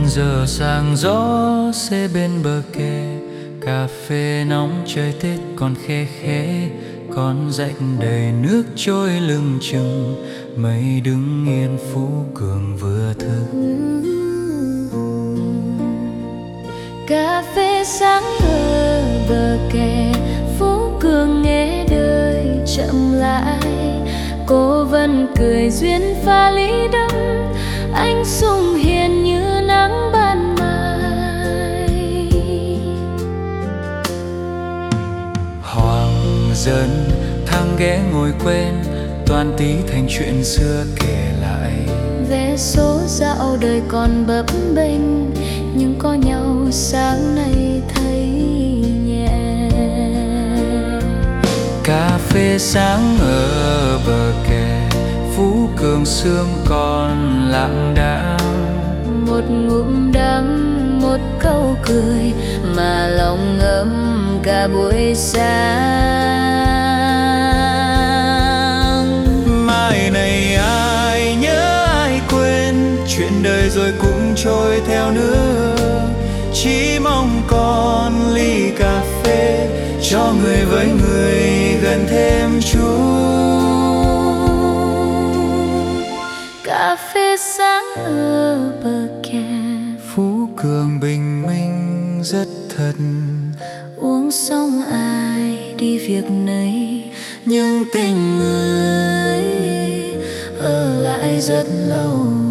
Giờ sáng gió xe bên bờ kè, cà phê nóng trời Tết còn khe khẽ. Con rạch đầy nước trôi lưng chừng, mây đứng yên Phú Cường vừa thức. Cà phê sáng ở bờ kè, Phú Cường nghe đời chậm lại. Cô Vân cười duyên pha ly đắm, anh sung hiền như nắng ban mai. Hoàng dân thang ghé ngồi quen, toàn tí thành chuyện xưa kể lại. Vé số dạo đời còn bấp bênh, nhưng có nhau sáng nay thấy nhẹ. Cà phê sáng ở bờ kè, Phú Cường sương còn lặng đãng. Một ngụm đắng, một câu cười mà lòng ngấm cả buổi sáng. Mai này ai nhớ ai quên, chuyện đời rồi cũng trôi theo nước. Chỉ mong còn ly cà phê, cho người với người gần thêm chút. Cà phê sáng ở bờ kè, Phú Cường bình minh rất thật. uống xong ai đi việc nấy, Nhưng tình người ở lại rất lâu.